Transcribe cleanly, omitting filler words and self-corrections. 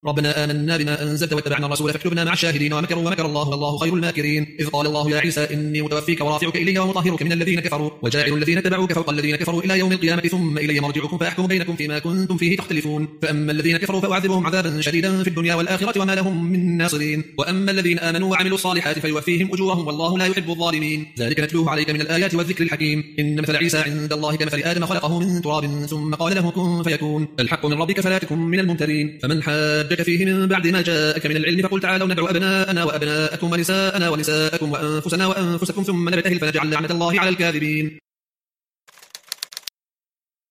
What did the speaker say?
ربنا آمنا بما أنزلت واتبعنا الرسول فاكتبنا مع الشاهدين ومكر الله والله خير الماكرين إذ قال الله يا عيسى إني متوفيك ورافعك إلي ومطهرك من الذين كفروا وجاعل الذين اتبعوك فوق الذين كفروا إلى يوم القيامة ثم إلي مرجعكم فأحكم بينكم فيما كنتم فيه تختلفون فأما الذين كفروا فأعذبهم عذابا شديدا في الدنيا والآخرة وما لهم من ناصرين وأما الذين آمنوا وعملوا الصالحات فيوفيهم أجورهم والله لا يحب الظالمين ذلك نتلوه عليك من الآيات والذكر الحكيم إن مثل عيسى عند الله كمثل آدم خلقه من تراب ثم قال له كن فيكون الحق من ربك فلا تكن من الممترين فمن حاجك فيه من بعد ما جاءك من العلم فقل تعالوا ندعو أبناءنا وأبناءكم ونساءنا ونساءكم وأنفسنا وأنفسكم ثم نبتهل فنجعل لعنة الله على الكاذبين